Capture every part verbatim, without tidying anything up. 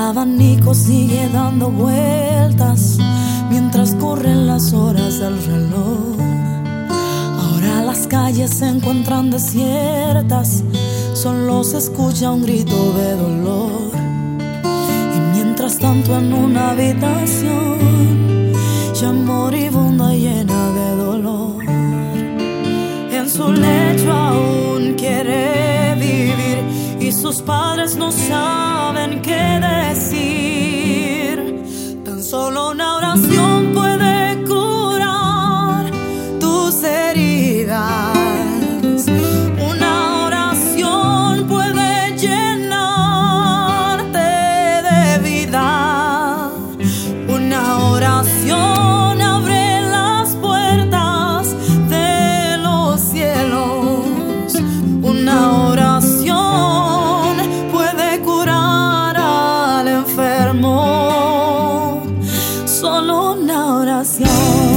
abanico sigue dando vueltas mientras corren las horas del reloj. Ahora las calles se encuentran desiertas, solo se escucha un grito de dolor. Y mientras tanto en una habitación ya moribunda y llena de dolor, en su lecho aún quiere vivir y sus padres no saben qué decir. Tan solo una oración puede curar tus heridas. Una oración puede llenarte de vida. Una oración abre las puertas de los cielos. Una oración puede curar al enfermo. Solo una oración.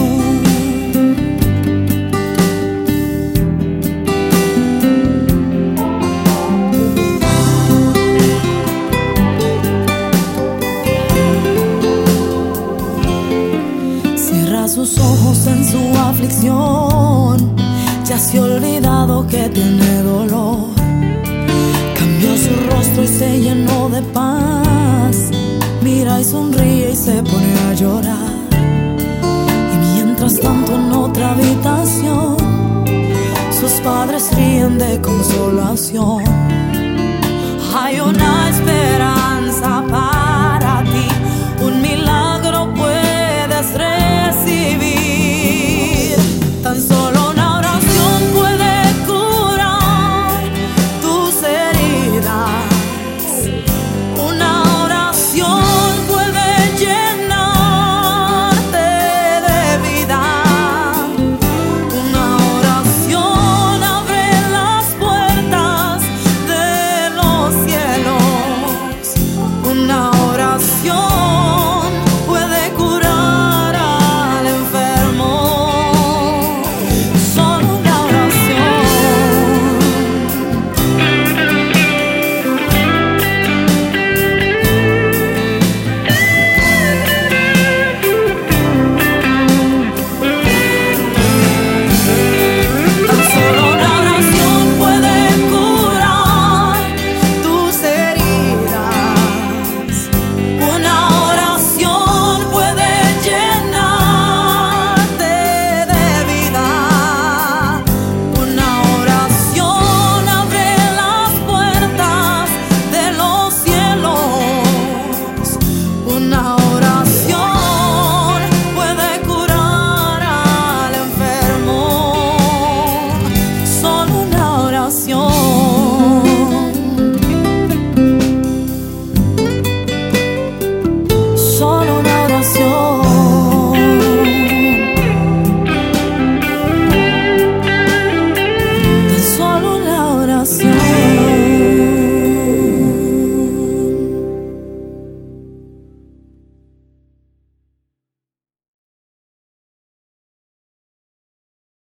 Cierra sus ojos en su aflicción, ya se ha olvidado que tiene dolor. Cambió su rostro y se llenó de paz. Mira y sonríe y se pone a llorar. Y mientras tanto en otra habitación sus padres ríen de consolación.